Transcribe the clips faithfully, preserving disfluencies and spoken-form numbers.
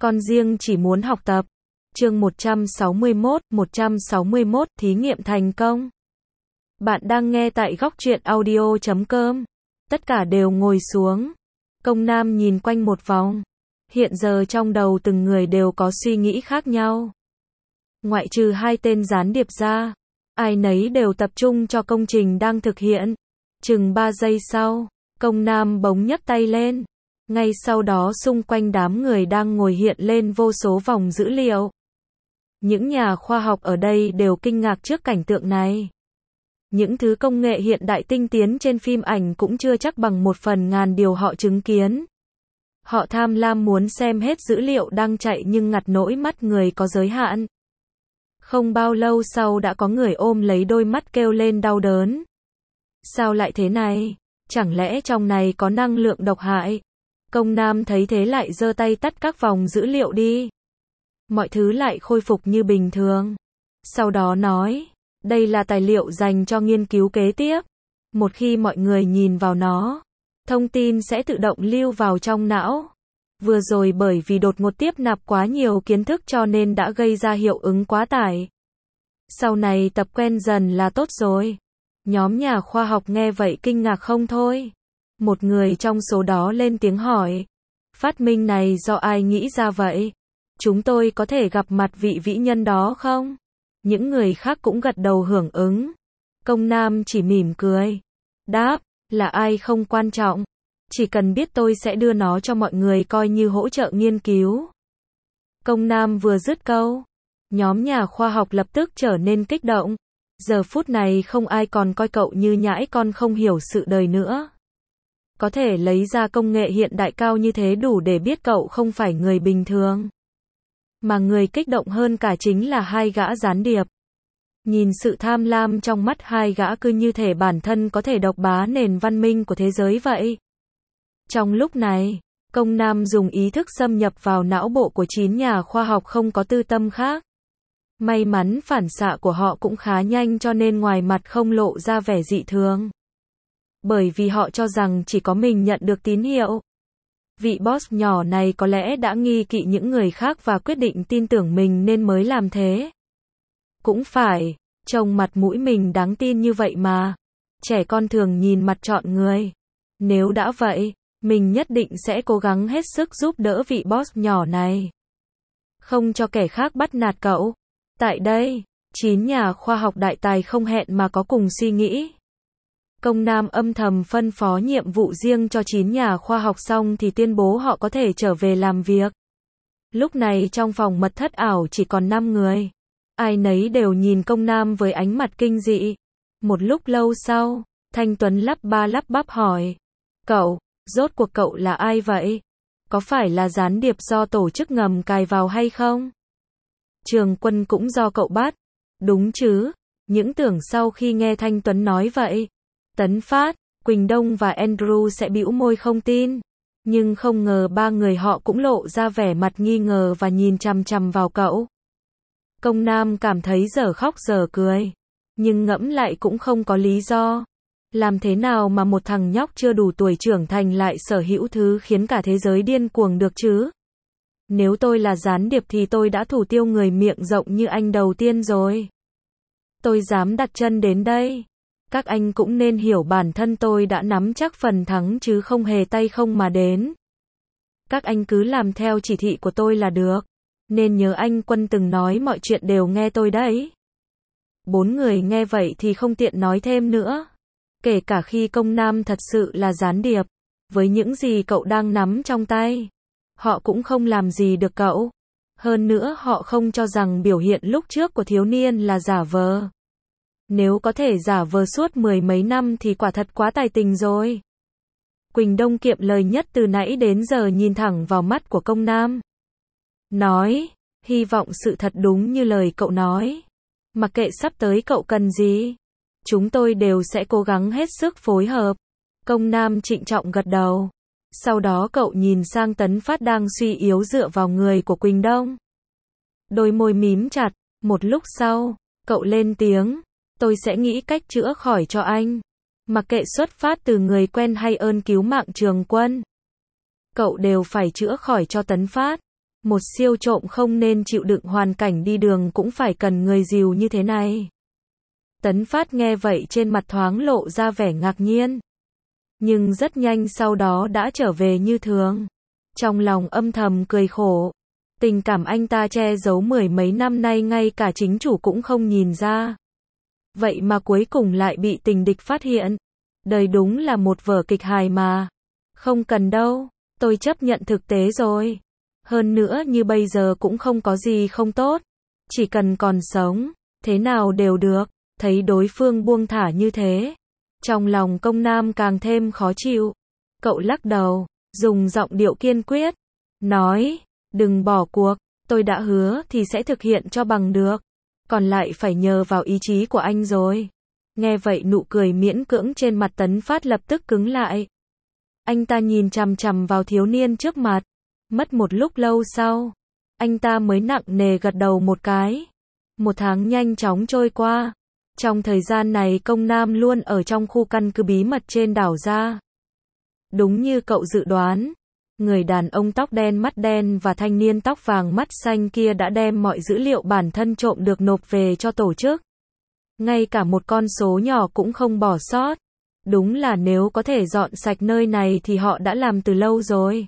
Con riêng chỉ muốn học tập. Chương một trăm sáu mươi mốt, một trăm sáu mươi mốt, thí nghiệm thành công. Bạn đang nghe tại góc truyện audio chấm com. Tất cả đều ngồi xuống. Công Nam nhìn quanh một vòng. Hiện giờ trong đầu từng người đều có suy nghĩ khác nhau. Ngoại trừ hai tên gián điệp ra, ai nấy đều tập trung cho công trình đang thực hiện. Chừng ba giây sau, Công Nam bỗng nhấc tay lên. Ngay sau đó xung quanh đám người đang ngồi hiện lên vô số vòng dữ liệu. Những nhà khoa học ở đây đều kinh ngạc trước cảnh tượng này. Những thứ công nghệ hiện đại tinh tiến trên phim ảnh cũng chưa chắc bằng một phần ngàn điều họ chứng kiến. Họ tham lam muốn xem hết dữ liệu đang chạy nhưng ngặt nỗi mắt người có giới hạn. Không bao lâu sau đã có người ôm lấy đôi mắt kêu lên đau đớn. Sao lại thế này? Chẳng lẽ trong này có năng lượng độc hại? Công Nam thấy thế lại giơ tay tắt các vòng dữ liệu đi. Mọi thứ lại khôi phục như bình thường. Sau đó nói, đây là tài liệu dành cho nghiên cứu kế tiếp. Một khi mọi người nhìn vào nó, thông tin sẽ tự động lưu vào trong não. Vừa rồi bởi vì đột ngột tiếp nạp quá nhiều kiến thức cho nên đã gây ra hiệu ứng quá tải. Sau này tập quen dần là tốt rồi. Nhóm nhà khoa học nghe vậy kinh ngạc không thôi. Một người trong số đó lên tiếng hỏi, phát minh này do ai nghĩ ra vậy? Chúng tôi có thể gặp mặt vị vĩ nhân đó không? Những người khác cũng gật đầu hưởng ứng. Công Nam chỉ mỉm cười. Đáp, là ai không quan trọng. Chỉ cần biết tôi sẽ đưa nó cho mọi người coi như hỗ trợ nghiên cứu. Công Nam vừa dứt câu, nhóm nhà khoa học lập tức trở nên kích động. Giờ phút này không ai còn coi cậu như nhãi con không hiểu sự đời nữa. Có thể lấy ra công nghệ hiện đại cao như thế đủ để biết cậu không phải người bình thường. Mà người kích động hơn cả chính là hai gã gián điệp. Nhìn sự tham lam trong mắt hai gã cứ như thể bản thân có thể độc bá nền văn minh của thế giới vậy. Trong lúc này, Công Nam dùng ý thức xâm nhập vào não bộ của chín nhà khoa học không có tư tâm khác. May mắn phản xạ của họ cũng khá nhanh cho nên ngoài mặt không lộ ra vẻ dị thường. Bởi vì họ cho rằng chỉ có mình nhận được tín hiệu. Vị boss nhỏ này có lẽ đã nghi kỵ những người khác và quyết định tin tưởng mình nên mới làm thế. Cũng phải, trông mặt mũi mình đáng tin như vậy mà. Trẻ con thường nhìn mặt chọn người. Nếu đã vậy, mình nhất định sẽ cố gắng hết sức giúp đỡ vị boss nhỏ này. Không cho kẻ khác bắt nạt cậu. Tại đây, chín nhà khoa học đại tài không hẹn mà có cùng suy nghĩ. Công Nam âm thầm phân phó nhiệm vụ riêng cho chín nhà khoa học xong thì tuyên bố họ có thể trở về làm việc. Lúc này trong phòng mật thất ảo chỉ còn năm người. Ai nấy đều nhìn Công Nam với ánh mặt kinh dị. Một lúc lâu sau, Thanh Tuấn lắp ba lắp bắp hỏi. Cậu, rốt cuộc cậu là ai vậy? Có phải là gián điệp do tổ chức ngầm cài vào hay không? Trường Quân cũng do cậu bắt. Đúng chứ? Những tưởng sau khi nghe Thanh Tuấn nói vậy, Tấn Phát, Quỳnh Đông và Andrew sẽ bĩu môi không tin. Nhưng không ngờ ba người họ cũng lộ ra vẻ mặt nghi ngờ và nhìn chằm chằm vào cậu. Công Nam cảm thấy dở khóc dở cười. Nhưng ngẫm lại cũng không có lý do. Làm thế nào mà một thằng nhóc chưa đủ tuổi trưởng thành lại sở hữu thứ khiến cả thế giới điên cuồng được chứ? Nếu tôi là gián điệp thì tôi đã thủ tiêu người miệng rộng như anh đầu tiên rồi. Tôi dám đặt chân đến đây. Các anh cũng nên hiểu bản thân tôi đã nắm chắc phần thắng chứ không hề tay không mà đến. Các anh cứ làm theo chỉ thị của tôi là được. Nên nhớ anh Quân từng nói mọi chuyện đều nghe tôi đấy. Bốn người nghe vậy thì không tiện nói thêm nữa. Kể cả khi Công Nam thật sự là gián điệp. Với những gì cậu đang nắm trong tay, họ cũng không làm gì được cậu. Hơn nữa họ không cho rằng biểu hiện lúc trước của thiếu niên là giả vờ. Nếu có thể giả vờ suốt mười mấy năm thì quả thật quá tài tình rồi. Quỳnh Đông kiệm lời nhất từ nãy đến giờ nhìn thẳng vào mắt của Công Nam. Nói, hy vọng sự thật đúng như lời cậu nói. Mặc kệ sắp tới cậu cần gì, chúng tôi đều sẽ cố gắng hết sức phối hợp. Công Nam trịnh trọng gật đầu. Sau đó cậu nhìn sang Tấn Phát đang suy yếu dựa vào người của Quỳnh Đông. Đôi môi mím chặt, một lúc sau, cậu lên tiếng. Tôi sẽ nghĩ cách chữa khỏi cho anh. Mặc kệ xuất phát từ người quen hay ơn cứu mạng Trường Quân. Cậu đều phải chữa khỏi cho Tấn Phát. Một siêu trộm không nên chịu đựng hoàn cảnh đi đường cũng phải cần người dìu như thế này. Tấn Phát nghe vậy trên mặt thoáng lộ ra vẻ ngạc nhiên. Nhưng rất nhanh sau đó đã trở về như thường. Trong lòng âm thầm cười khổ. Tình cảm anh ta che giấu mười mấy năm nay ngay cả chính chủ cũng không nhìn ra. Vậy mà cuối cùng lại bị tình địch phát hiện. Đời đúng là một vở kịch hài mà. Không cần đâu, tôi chấp nhận thực tế rồi. Hơn nữa như bây giờ cũng không có gì không tốt. Chỉ cần còn sống, thế nào đều được. Thấy đối phương buông thả như thế. Trong lòng Công Nam càng thêm khó chịu. Cậu lắc đầu, dùng giọng điệu kiên quyết. Nói, đừng bỏ cuộc, tôi đã hứa thì sẽ thực hiện cho bằng được. Còn lại phải nhờ vào ý chí của anh rồi. Nghe vậy nụ cười miễn cưỡng trên mặt Tấn Phát lập tức cứng lại. Anh ta nhìn chằm chằm vào thiếu niên trước mặt. Mất một lúc lâu sau, anh ta mới nặng nề gật đầu một cái. Một tháng nhanh chóng trôi qua. Trong thời gian này Công Nam luôn ở trong khu căn cứ bí mật trên đảo ra. Đúng như cậu dự đoán, người đàn ông tóc đen mắt đen và thanh niên tóc vàng mắt xanh kia đã đem mọi dữ liệu bản thân trộm được nộp về cho tổ chức. Ngay cả một con số nhỏ cũng không bỏ sót. Đúng là nếu có thể dọn sạch nơi này thì họ đã làm từ lâu rồi.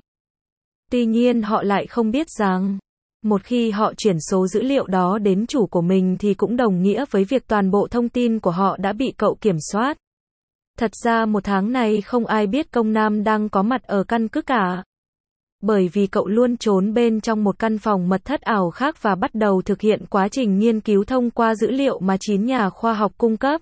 Tuy nhiên họ lại không biết rằng, một khi họ chuyển số dữ liệu đó đến chủ của mình thì cũng đồng nghĩa với việc toàn bộ thông tin của họ đã bị cậu kiểm soát. Thật ra một tháng này không ai biết Công Nam đang có mặt ở căn cứ cả. Bởi vì cậu luôn trốn bên trong một căn phòng mật thất ảo khác và bắt đầu thực hiện quá trình nghiên cứu thông qua dữ liệu mà chín nhà khoa học cung cấp.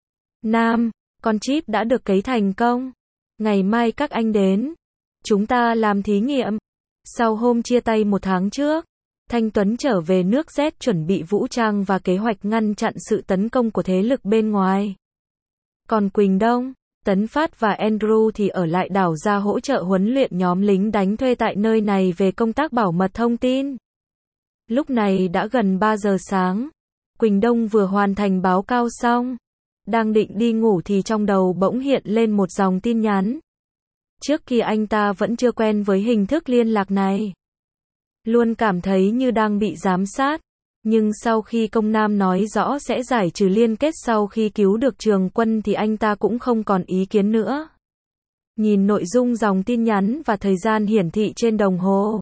Nam, con chip đã được cấy thành công. Ngày mai các anh đến. Chúng ta làm thí nghiệm. Sau hôm chia tay một tháng trước, Thanh Tuấn trở về nước Z chuẩn bị vũ trang và kế hoạch ngăn chặn sự tấn công của thế lực bên ngoài. Còn Quỳnh Đông, Tấn Phát và Andrew thì ở lại đảo ra hỗ trợ huấn luyện nhóm lính đánh thuê tại nơi này về công tác bảo mật thông tin. Lúc này đã gần ba giờ sáng. Quỳnh Đông vừa hoàn thành báo cáo xong. Đang định đi ngủ thì trong đầu bỗng hiện lên một dòng tin nhắn. Trước kia anh ta vẫn chưa quen với hình thức liên lạc này. Luôn cảm thấy như đang bị giám sát. Nhưng sau khi Công Nam nói rõ sẽ giải trừ liên kết sau khi cứu được Trường Quân thì anh ta cũng không còn ý kiến nữa. Nhìn nội dung dòng tin nhắn và thời gian hiển thị trên đồng hồ.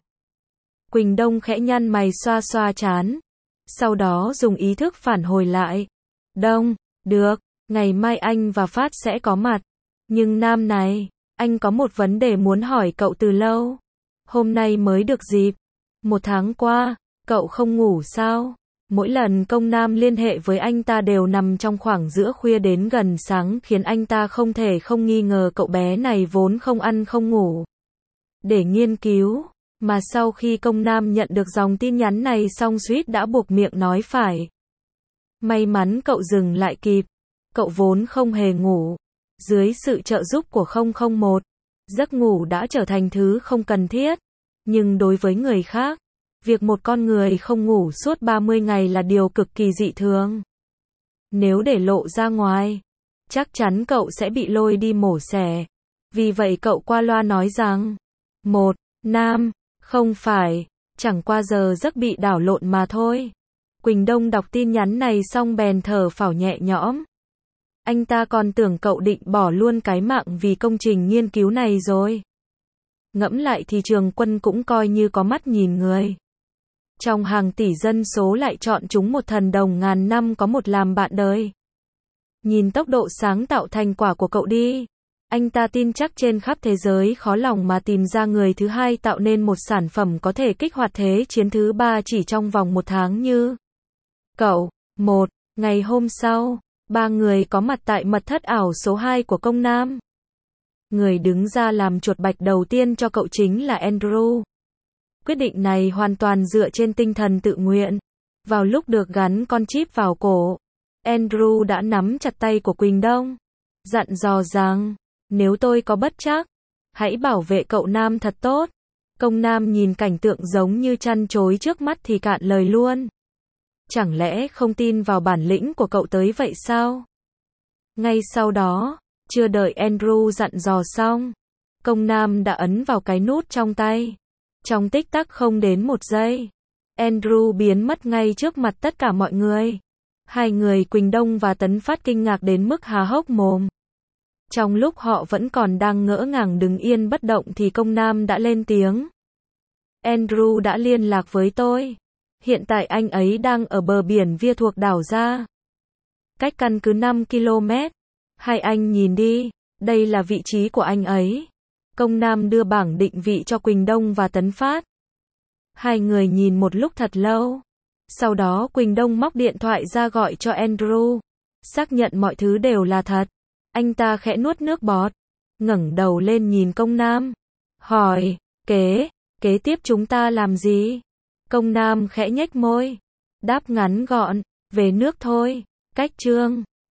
Quỳnh Đông khẽ nhăn mày xoa xoa trán. Sau đó dùng ý thức phản hồi lại. Đông, được, ngày mai anh và Phát sẽ có mặt. Nhưng Nam này, anh có một vấn đề muốn hỏi cậu từ lâu. Hôm nay mới được dịp. Một tháng qua, cậu không ngủ sao? Mỗi lần Công Nam liên hệ với anh ta đều nằm trong khoảng giữa khuya đến gần sáng khiến anh ta không thể không nghi ngờ cậu bé này vốn không ăn không ngủ. Để nghiên cứu, mà sau khi Công Nam nhận được dòng tin nhắn này xong suýt đã buộc miệng nói phải. May mắn cậu dừng lại kịp. Cậu vốn không hề ngủ. Dưới sự trợ giúp của không không một, giấc ngủ đã trở thành thứ không cần thiết. Nhưng đối với người khác, việc một con người không ngủ suốt ba mươi ngày là điều cực kỳ dị thường. Nếu để lộ ra ngoài, chắc chắn cậu sẽ bị lôi đi mổ xẻ. Vì vậy cậu qua loa nói rằng, một, Nam, không phải, chẳng qua giờ giấc bị đảo lộn mà thôi. Quỳnh Đông đọc tin nhắn này xong bèn thở phào nhẹ nhõm. Anh ta còn tưởng cậu định bỏ luôn cái mạng vì công trình nghiên cứu này rồi. Ngẫm lại thì Trường Quân cũng coi như có mắt nhìn người. Trong hàng tỷ dân số lại chọn chúng một thần đồng ngàn năm có một làm bạn đời. Nhìn tốc độ sáng tạo thành quả của cậu đi. Anh ta tin chắc trên khắp thế giới khó lòng mà tìm ra người thứ hai tạo nên một sản phẩm có thể kích hoạt thế chiến thứ ba chỉ trong vòng một tháng như cậu. Một, ngày hôm sau, ba người có mặt tại mật thất ảo số hai của Công Nam. Người đứng ra làm chuột bạch đầu tiên cho cậu chính là Andrew. Quyết định này hoàn toàn dựa trên tinh thần tự nguyện. Vào lúc được gắn con chip vào cổ, Andrew đã nắm chặt tay của Quỳnh Đông, dặn dò rằng, nếu tôi có bất trắc, hãy bảo vệ cậu Nam thật tốt. Công Nam nhìn cảnh tượng giống như chăn trối trước mắt thì cạn lời luôn. Chẳng lẽ không tin vào bản lĩnh của cậu tới vậy sao? Ngay sau đó, chưa đợi Andrew dặn dò xong, Công Nam đã ấn vào cái nút trong tay. Trong tích tắc không đến một giây, Andrew biến mất ngay trước mặt tất cả mọi người. Hai người Quỳnh Đông và Tấn Phát kinh ngạc đến mức há hốc mồm. Trong lúc họ vẫn còn đang ngỡ ngàng đứng yên bất động thì Công Nam đã lên tiếng. Andrew đã liên lạc với tôi. Hiện tại anh ấy đang ở bờ biển Via thuộc đảo Gia. Cách căn cứ năm ki lô mét. Hai anh nhìn đi, đây là vị trí của anh ấy. Công Nam đưa bảng định vị cho Quỳnh Đông và Tấn Phát. Hai người nhìn một lúc thật lâu. Sau đó Quỳnh Đông móc điện thoại ra gọi cho Andrew. Xác nhận mọi thứ đều là thật. Anh ta khẽ nuốt nước bọt. Ngẩng đầu lên nhìn Công Nam. Hỏi, kế, kế tiếp chúng ta làm gì? Công Nam khẽ nhếch môi. Đáp ngắn gọn, về nước thôi. Cách chương